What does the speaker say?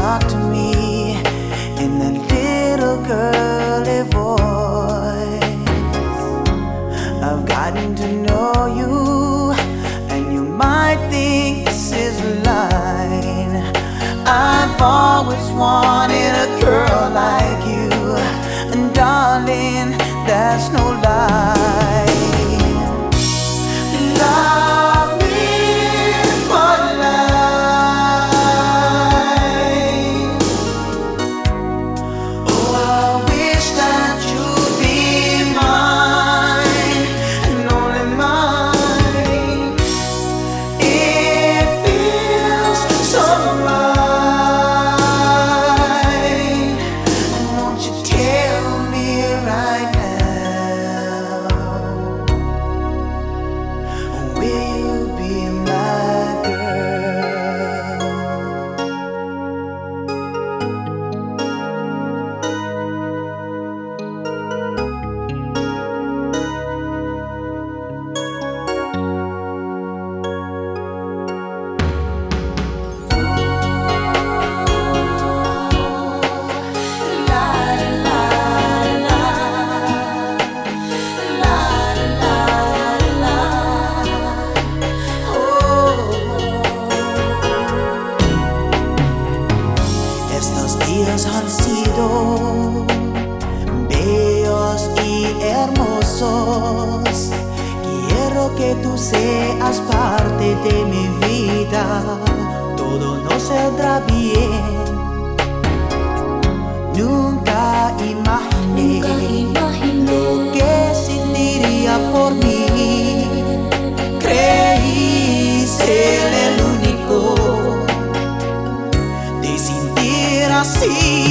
talk to me in a little girly voice. I've gotten to know you, and you might think this is a line. I've always wanted a girl like you, and darling, that's no lie. Love me for life. Oh, I wish that you'd be mine, and only mine. It feels so right. Won't you tell me right now? Will you be my girl? Estos días han sido bellos y hermosos. Quiero que tú seas parte de mi vida. Todo no saldrá bien. Nunca imaginé lo que sentiría por mí. Creí ser el único de sentir así.